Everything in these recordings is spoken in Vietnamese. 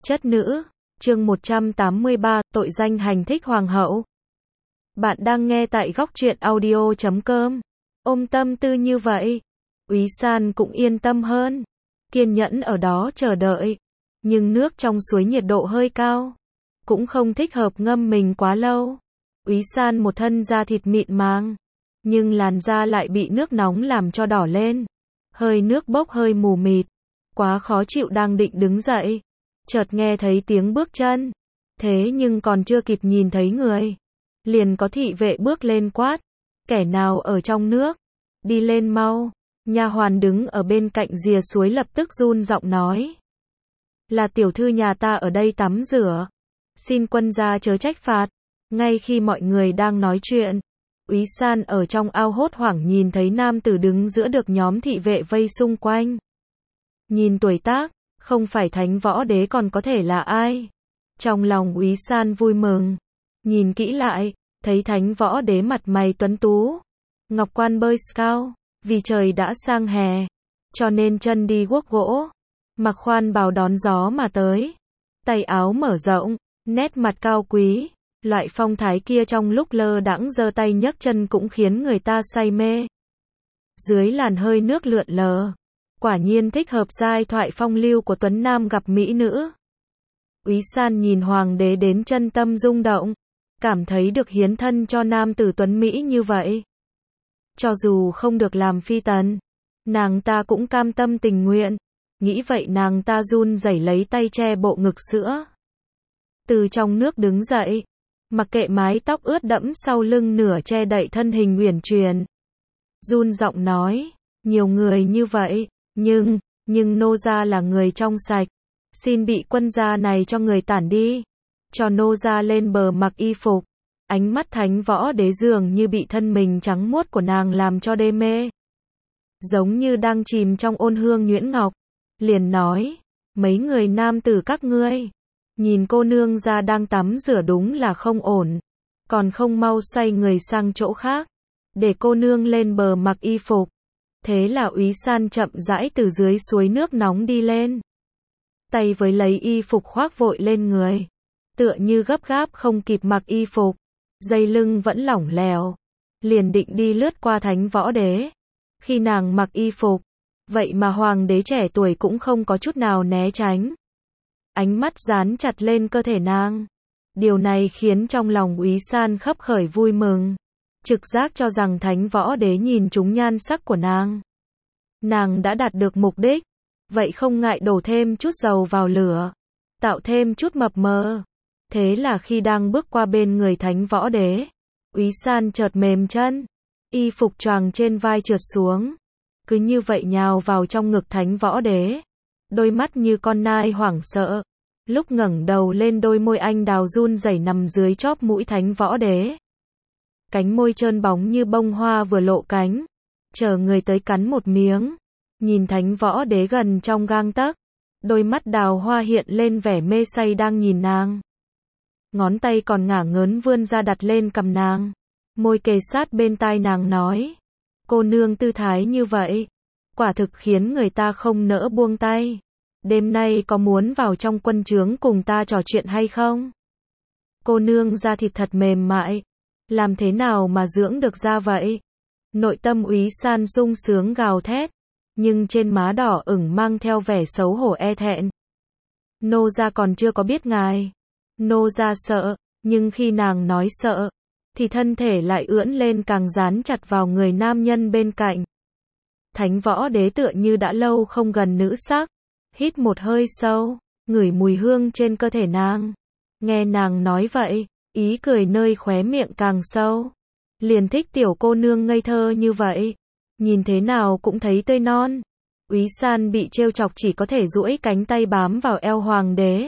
Chất nữ, chương 183, tội danh hành thích hoàng hậu. Bạn đang nghe tại góc truyện audio.com. Ôm tâm tư như vậy, Úy San cũng yên tâm hơn, kiên nhẫn ở đó chờ đợi. Nhưng nước trong suối nhiệt độ hơi cao, cũng không thích hợp ngâm mình quá lâu. Úy San một thân da thịt mịn màng, nhưng làn da lại bị nước nóng làm cho đỏ lên. Hơi nước bốc hơi mù mịt, quá khó chịu, đang định đứng dậy, chợt nghe thấy tiếng bước chân. Thế nhưng còn chưa kịp nhìn thấy người, liền có thị vệ bước lên quát, kẻ nào ở trong nước, đi lên mau. Nha hoàn đứng ở bên cạnh rìa suối lập tức run giọng nói, là tiểu thư nhà ta ở đây tắm rửa, xin quân gia chớ trách phạt. Ngay khi mọi người đang nói chuyện, Úy San ở trong ao hốt hoảng nhìn thấy nam tử đứng giữa được nhóm thị vệ vây xung quanh. Nhìn tuổi tác, không phải Thánh Võ Đế còn có thể là ai? Trong lòng Úy San vui mừng, nhìn kỹ lại, thấy Thánh Võ Đế mặt mày tuấn tú, ngọc quan bơi scout, vì trời đã sang hè, cho nên chân đi guốc gỗ, mặc khoan bào đón gió mà tới, tay áo mở rộng, nét mặt cao quý, loại phong thái kia trong lúc lơ đãng giơ tay nhấc chân cũng khiến người ta say mê. Dưới làn hơi nước lượn lờ, quả nhiên thích hợp giai thoại phong lưu của tuấn nam gặp mỹ nữ. Úy San nhìn hoàng đế đến chân tâm rung động, cảm thấy được hiến thân cho nam tử tuấn mỹ như vậy. Cho dù không được làm phi tần, nàng ta cũng cam tâm tình nguyện. Nghĩ vậy nàng ta run rẩy lấy tay che bộ ngực sữa. Từ trong nước đứng dậy, mặc kệ mái tóc ướt đẫm sau lưng nửa che đậy thân hình uyển chuyển. Run giọng nói, nhiều người như vậy, nhưng nô gia là người trong sạch, xin bị quân gia này cho người tản đi, cho nô gia lên bờ mặc y phục. Ánh mắt Thánh Võ Đế dường như bị thân mình trắng muốt của nàng làm cho đê mê, giống như đang chìm trong ôn hương nhuyễn ngọc. Liền nói, mấy người nam tử các ngươi, nhìn cô nương gia đang tắm rửa đúng là không ổn, còn không mau xoay người sang chỗ khác, để cô nương lên bờ mặc y phục. Thế là Úy San chậm rãi từ dưới suối nước nóng đi lên, tay với lấy y phục khoác vội lên người, tựa như gấp gáp không kịp mặc y phục, dây lưng vẫn lỏng lẻo, liền định đi lướt qua Thánh Võ Đế. Khi nàng mặc y phục, vậy mà hoàng đế trẻ tuổi cũng không có chút nào né tránh, ánh mắt dán chặt lên cơ thể nàng. Điều này khiến trong lòng Úy San khấp khởi vui mừng, trực giác cho rằng Thánh Võ Đế nhìn trúng nhan sắc của nàng. Nàng đã đạt được mục đích, vậy không ngại đổ thêm chút dầu vào lửa, tạo thêm chút mập mờ. Thế là khi đang bước qua bên người Thánh Võ Đế, Úy San chợt mềm chân, y phục choàng trên vai trượt xuống, cứ như vậy nhào vào trong ngực Thánh Võ Đế, đôi mắt như con nai hoảng sợ. Lúc ngẩng đầu lên đôi môi anh đào run rẩy nằm dưới chóp mũi Thánh Võ Đế. Cánh môi trơn bóng như bông hoa vừa lộ cánh, chờ người tới cắn một miếng. Nhìn Thánh Võ Đế gần trong gang tấc, đôi mắt đào hoa hiện lên vẻ mê say đang nhìn nàng. Ngón tay còn ngả ngớn vươn ra đặt lên cằm nàng, môi kề sát bên tai nàng nói, cô nương tư thái như vậy, quả thực khiến người ta không nỡ buông tay. Đêm nay có muốn vào trong quân trướng cùng ta trò chuyện hay không? Cô nương da thịt thật mềm mại, làm thế nào mà dưỡng được da vậy? Nội tâm Úy San sung sướng gào thét, nhưng trên má đỏ ửng mang theo vẻ xấu hổ e thẹn. Nô gia còn chưa có biết ngài. Nô gia sợ, nhưng khi nàng nói sợ, thì thân thể lại ưỡn lên càng dán chặt vào người nam nhân bên cạnh. Thánh Võ Đế tựa như đã lâu không gần nữ sắc, hít một hơi sâu, ngửi mùi hương trên cơ thể nàng. Nghe nàng nói vậy, ý cười nơi khóe miệng càng sâu. Liền thích tiểu cô nương ngây thơ như vậy, nhìn thế nào cũng thấy tươi non. Úy San bị trêu chọc chỉ có thể duỗi cánh tay bám vào eo hoàng đế.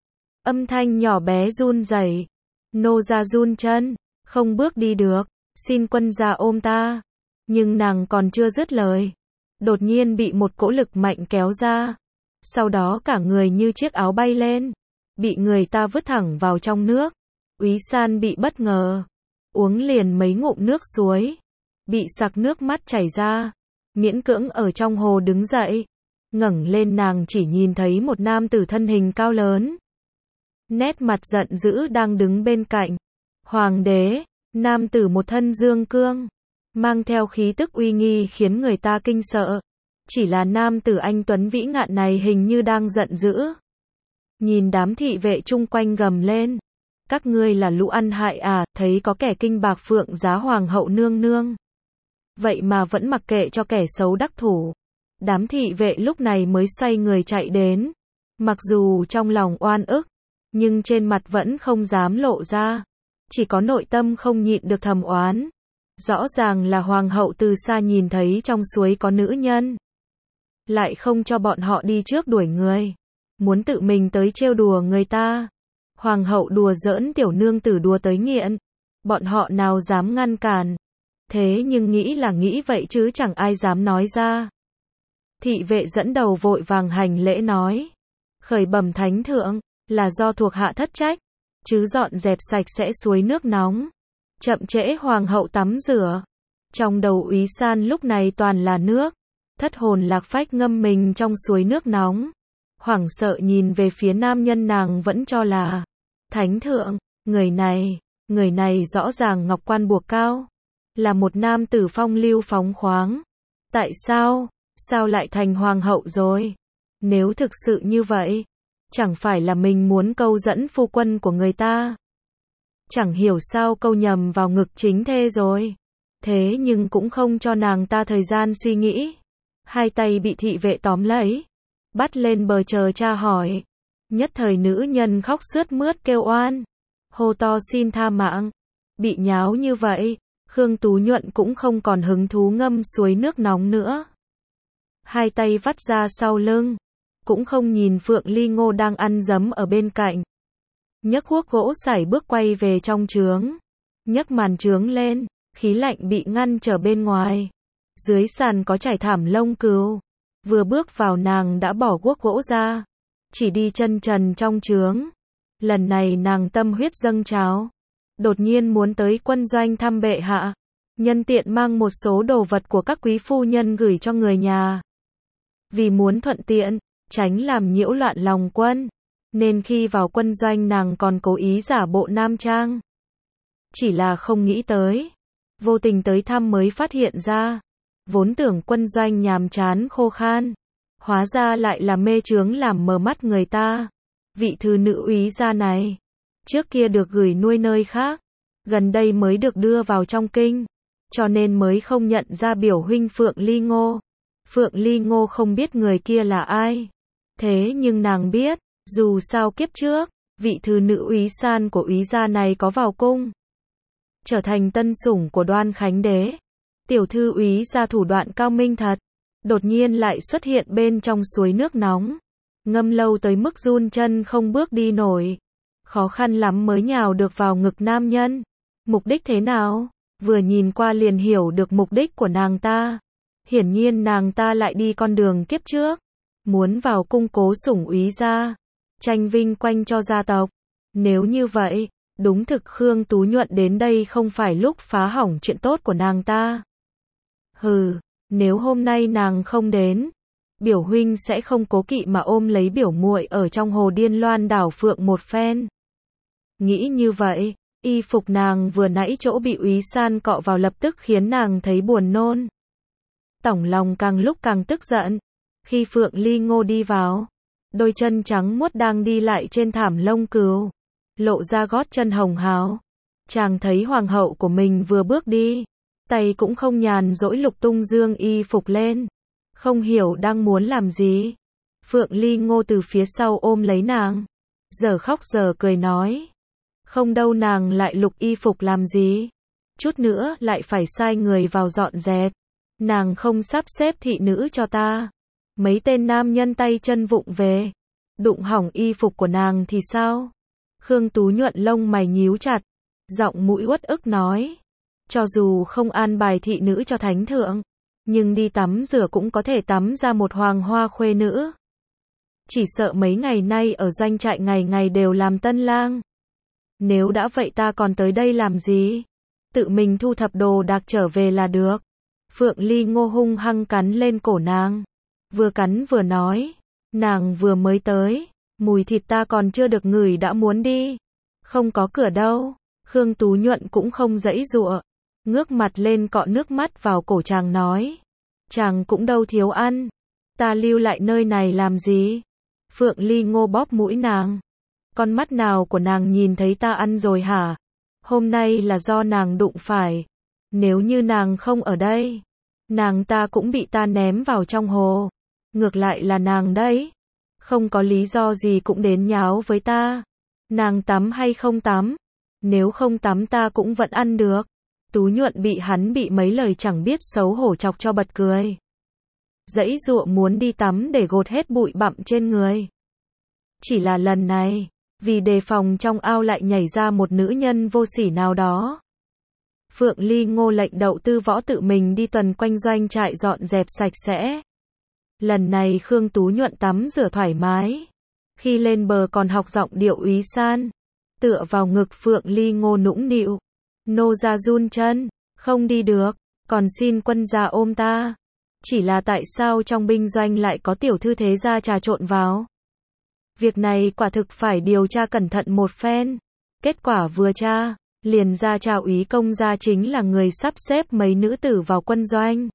Âm thanh nhỏ bé run rẩy, nô gia run chân, không bước đi được, xin quân gia ôm ta. Nhưng nàng còn chưa dứt lời, đột nhiên bị một cỗ lực mạnh kéo ra. Sau đó cả người như chiếc áo bay lên, bị người ta vứt thẳng vào trong nước. Úy San bị bất ngờ, uống liền mấy ngụm nước suối, bị sặc nước mắt chảy ra, miễn cưỡng ở trong hồ đứng dậy. ngẩng lên nàng chỉ nhìn thấy một nam tử thân hình cao lớn. Nét mặt giận dữ đang đứng bên cạnh. Hoàng đế, nam tử một thân dương cương, mang theo khí tức uy nghi khiến người ta kinh sợ. Chỉ là nam tử anh tuấn vĩ ngạn này hình như đang giận dữ. Nhìn đám thị vệ chung quanh gầm lên. Các ngươi là lũ ăn hại à, thấy có kẻ kinh bạc phượng giá hoàng hậu nương nương. Vậy mà vẫn mặc kệ cho kẻ xấu đắc thủ. Đám thị vệ lúc này mới xoay người chạy đến. Mặc dù trong lòng oan ức, nhưng trên mặt vẫn không dám lộ ra. Chỉ có nội tâm không nhịn được thầm oán. Rõ ràng là hoàng hậu từ xa nhìn thấy trong suối có nữ nhân. Lại không cho bọn họ đi trước đuổi người. Muốn tự mình tới trêu đùa người ta. Hoàng hậu đùa giỡn tiểu nương tử đùa tới nghiện. Bọn họ nào dám ngăn cản. Thế nhưng nghĩ là nghĩ vậy chứ chẳng ai dám nói ra. Thị vệ dẫn đầu vội vàng hành lễ nói. Khởi bẩm thánh thượng, là do thuộc hạ thất trách. Chứ dọn dẹp sạch sẽ suối nước nóng. Chậm trễ hoàng hậu tắm rửa. Trong đầu Úy San lúc này toàn là nước. Thất hồn lạc phách ngâm mình trong suối nước nóng. Hoảng sợ nhìn về phía nam nhân nàng vẫn cho là thánh thượng, người này rõ ràng ngọc quan buộc cao. Là một nam tử phong lưu phóng khoáng. Tại sao lại thành hoàng hậu rồi? Nếu thực sự như vậy, chẳng phải là mình muốn câu dẫn phu quân của người ta? Chẳng hiểu sao câu nhầm vào ngực chính thê rồi. Thế nhưng cũng không cho nàng ta thời gian suy nghĩ. Hai tay bị thị vệ tóm lấy, bắt lên bờ chờ tra hỏi. Nhất thời nữ nhân khóc sướt mướt kêu oan, hô to xin tha mạng. Bị nháo như vậy, Khương Tú Nhuận cũng không còn hứng thú ngâm suối nước nóng nữa. Hai tay vắt ra sau lưng, cũng không nhìn Phượng Ly Ngô đang ăn dấm ở bên cạnh. Nhấc guốc gỗ sải bước quay về trong trướng. Nhấc màn trướng lên, khí lạnh bị ngăn trở bên ngoài. Dưới sàn có trải thảm lông cừu. Vừa bước vào nàng đã bỏ guốc gỗ ra. Chỉ đi chân trần trong trướng. Lần này nàng tâm huyết dâng trào. Đột nhiên muốn tới quân doanh thăm bệ hạ. Nhân tiện mang một số đồ vật của các quý phu nhân gửi cho người nhà. Vì muốn thuận tiện, tránh làm nhiễu loạn lòng quân. Nên khi vào quân doanh nàng còn cố ý giả bộ nam trang. Chỉ là không nghĩ tới. Vô tình tới thăm mới phát hiện ra. Vốn tưởng quân doanh nhàm chán khô khan. Hóa ra lại là mê chướng làm mờ mắt người ta. Vị thư nữ úy gia này. Trước kia được gửi nuôi nơi khác. Gần đây mới được đưa vào trong kinh. Cho nên mới không nhận ra biểu huynh Phượng Ly Ngô. Phượng Ly Ngô không biết người kia là ai. Thế nhưng nàng biết. Dù sao kiếp trước, vị thư nữ úy san của úy gia này có vào cung. Trở thành tân sủng của Đoan Khánh Đế. Tiểu thư úy gia thủ đoạn cao minh thật. Đột nhiên lại xuất hiện bên trong suối nước nóng. Ngâm lâu tới mức run chân không bước đi nổi. Khó khăn lắm mới nhào được vào ngực nam nhân. Mục đích thế nào? Vừa nhìn qua liền hiểu được mục đích của nàng ta. Hiển nhiên nàng ta lại đi con đường kiếp trước. Muốn vào cung cố sủng úy gia. Tranh vinh quanh cho gia tộc. Nếu như vậy, đúng thực Khương Tú Nhuận đến đây không phải lúc phá hỏng chuyện tốt của nàng ta. Hừ, nếu hôm nay nàng không đến, biểu huynh sẽ không cố kỵ mà ôm lấy biểu muội ở trong hồ Điên Loan đảo phượng một phen. Nghĩ như vậy, y phục nàng vừa nãy chỗ bị úy san cọ vào lập tức khiến nàng thấy buồn nôn. Tổng lòng càng lúc càng tức giận. Khi Phượng Ly Ngô đi vào, đôi chân trắng muốt đang đi lại trên thảm lông cừu, lộ ra gót chân hồng hào. Chàng thấy hoàng hậu của mình vừa bước đi, tay cũng không nhàn rỗi lục tung dương y phục lên, không hiểu đang muốn làm gì. Phượng Ly Ngô từ phía sau ôm lấy nàng, giờ khóc giờ cười nói, không đâu nàng lại lục y phục làm gì, chút nữa lại phải sai người vào dọn dẹp, nàng không sắp xếp thị nữ cho ta. Mấy tên nam nhân tay chân vụng về, đụng hỏng y phục của nàng thì sao? Khương Tú Nhuận lông mày nhíu chặt, giọng mũi uất ức nói, cho dù không an bài thị nữ cho thánh thượng, nhưng đi tắm rửa cũng có thể tắm ra một hoàng hoa khuê nữ. Chỉ sợ mấy ngày nay ở doanh trại ngày ngày đều làm tân lang. Nếu đã vậy ta còn tới đây làm gì? Tự mình thu thập đồ đạc trở về là được. Phượng Ly Ngô hung hăng cắn lên cổ nàng. vừa cắn vừa nói, nàng vừa mới tới, mùi thịt ta còn chưa được ngửi đã muốn đi, không có cửa đâu. Khương Tú Nhuận cũng không giãy giụa, ngước mặt lên cọ nước mắt vào cổ chàng nói, chàng cũng đâu thiếu ăn, ta lưu lại nơi này làm gì? Phượng Ly Ngô bóp mũi nàng, con mắt nào của nàng nhìn thấy ta ăn rồi hả? Hôm nay là do nàng đụng phải, nếu như nàng không ở đây, nàng ta cũng bị ta ném vào trong hồ, ngược lại là nàng đấy, không có lý do gì cũng đến nháo với ta. Nàng tắm hay không tắm? Nếu không tắm ta cũng vẫn ăn được. Tú Nhuận bị hắn bị mấy lời chẳng biết xấu hổ chọc cho bật cười. Giãy giụa muốn đi tắm để gột hết bụi bặm trên người. Chỉ là lần này, vì đề phòng trong ao lại nhảy ra một nữ nhân vô sỉ nào đó. Phượng Ly Ngô lệnh Đậu Tư Võ tự mình đi tuần quanh doanh trại dọn dẹp sạch sẽ. Lần này Khương Tú Nhuận tắm rửa thoải mái. Khi lên bờ còn học giọng điệu úy san. Tựa vào ngực Phượng Ly Ngô nũng nịu. Nô ra run chân, không đi được, còn xin quân gia ôm ta. Chỉ là tại sao trong binh doanh lại có tiểu thư thế gia trà trộn vào? Việc này quả thực phải điều tra cẩn thận một phen. Kết quả vừa tra, liền ra cha úy công gia chính là người sắp xếp mấy nữ tử vào quân doanh.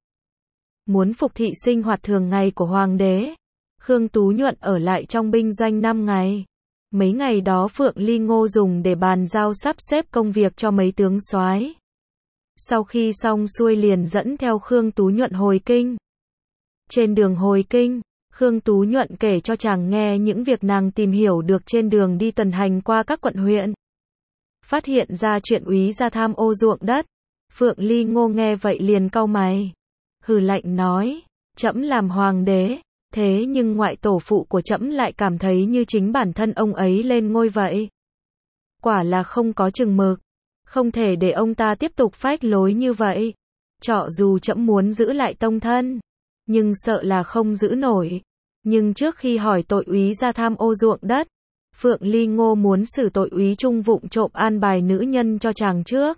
Muốn phục thị sinh hoạt thường ngày của hoàng đế. Khương Tú Nhuận ở lại trong binh doanh 5 ngày. Mấy ngày đó Phượng Ly Ngô dùng để bàn giao sắp xếp công việc cho mấy tướng soái. Sau khi xong xuôi liền dẫn theo Khương Tú Nhuận hồi kinh. Trên đường hồi kinh, Khương Tú Nhuận kể cho chàng nghe những việc nàng tìm hiểu được trên đường đi tuần hành qua các quận huyện. Phát hiện ra chuyện úy gia tham ô ruộng đất. Phượng Ly Ngô nghe vậy liền cau mày. Hừ lạnh nói, trẫm làm hoàng đế, thế nhưng ngoại tổ phụ của trẫm lại cảm thấy như chính bản thân ông ấy lên ngôi vậy. Quả là không có chừng mực, không thể để ông ta tiếp tục phách lối như vậy. Trọ dù trẫm muốn giữ lại tông thân, nhưng sợ là không giữ nổi. Nhưng trước khi hỏi tội úy gia tham ô ruộng đất, Phượng Ly Ngô muốn xử tội úy Trung vụng trộm an bài nữ nhân cho chàng trước.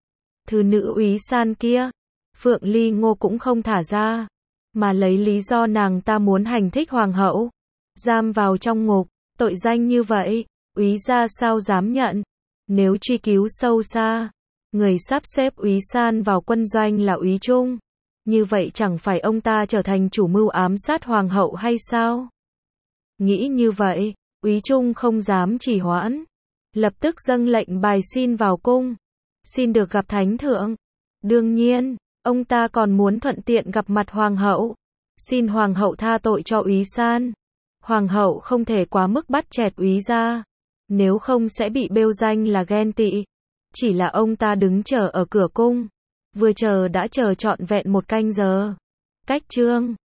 Thứ nữ úy san kia, Phượng Ly Ngô cũng không thả ra, mà lấy lý do nàng ta muốn hành thích hoàng hậu, giam vào trong ngục. Tội danh như vậy, úy gia sao dám nhận? Nếu truy cứu sâu xa, người sắp xếp úy san vào quân doanh là úy Trung, như vậy chẳng phải ông ta trở thành chủ mưu ám sát hoàng hậu hay sao? Nghĩ như vậy, úy Trung không dám trì hoãn, lập tức dâng lệnh bài xin vào cung, xin được gặp thánh thượng. Đương nhiên, ông ta còn muốn thuận tiện gặp mặt hoàng hậu, xin hoàng hậu tha tội cho úy san. Hoàng hậu không thể quá mức bắt chẹt úy gia, nếu không sẽ bị bêu danh là ghen tị. Chỉ là ông ta đứng chờ ở cửa cung, vừa chờ đã chờ trọn vẹn 1 canh giờ. Cách chương